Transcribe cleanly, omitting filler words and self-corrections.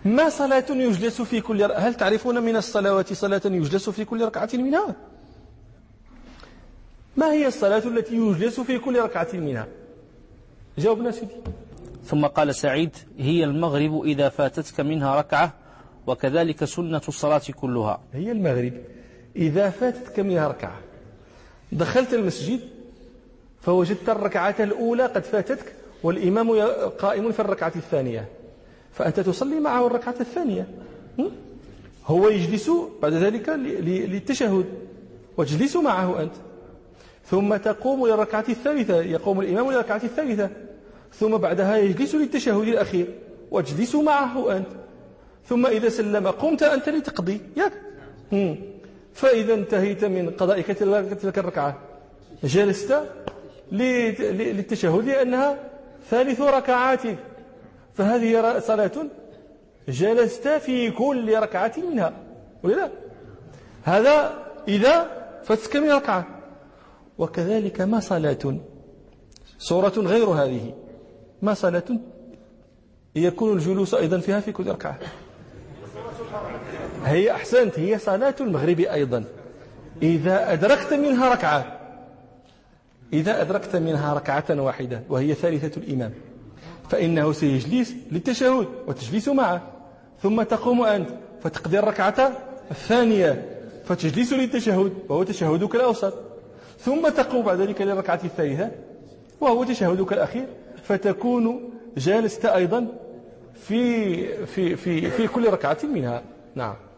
ما صلاة يجلس في كل هل تعرفون من الصلوات صلاة يجلس في كل ركعة منها؟ ما هي الصلاة التي يجلس في كل ركعة منها؟ جاوبنا سيدي. ثم قال سعيد: هي المغرب إذا فاتتك منها ركعة، وكذلك سنة الصلاة كلها. هي المغرب إذا فاتتك منها ركعة، دخلت المسجد فوجدت الركعة الأولى قد فاتتك والإمام قائم في الركعة الثانية، فأنت تصلي معه الركعة الثانية. هو يجلس بعد ذلك للتشهد وتجلس معه أنت، ثم تقوم للركعة الثالثة، يقوم الإمام للركعة الثالثة، ثم بعدها يجلس للتشهد الأخير وتجلس معه أنت، ثم إذا سلم قمت أنت لتقضي ياك. فإذا انتهيت من قضائك تلك الركعة جلست للتشهد لأنها ثالث ركعاتك، فهذه صلاة جلست في كل ركعة منها، ولا هذا إذا فاتك من ركعة. وكذلك ما صلاة صورة غير هذه، ما صلاة يكون الجلوس أيضا فيها في كل ركعة. هي أحسنت، هي صلاة المغرب أيضا إذا أدركت منها ركعة، إذا أدركت منها ركعة واحدة وهي ثالثة الإمام، فإنه سيجلس للتشهد وتجلس معه، ثم تقوم أنت فتقضي الركعة الثانية فتجلس للتشهد وهو تشهدك الأوسط، ثم تقوم بعد ذلك للركعة الثالثة وهو تشهدك الأخير، فتكون جالست أيضا في كل ركعة منها. نعم.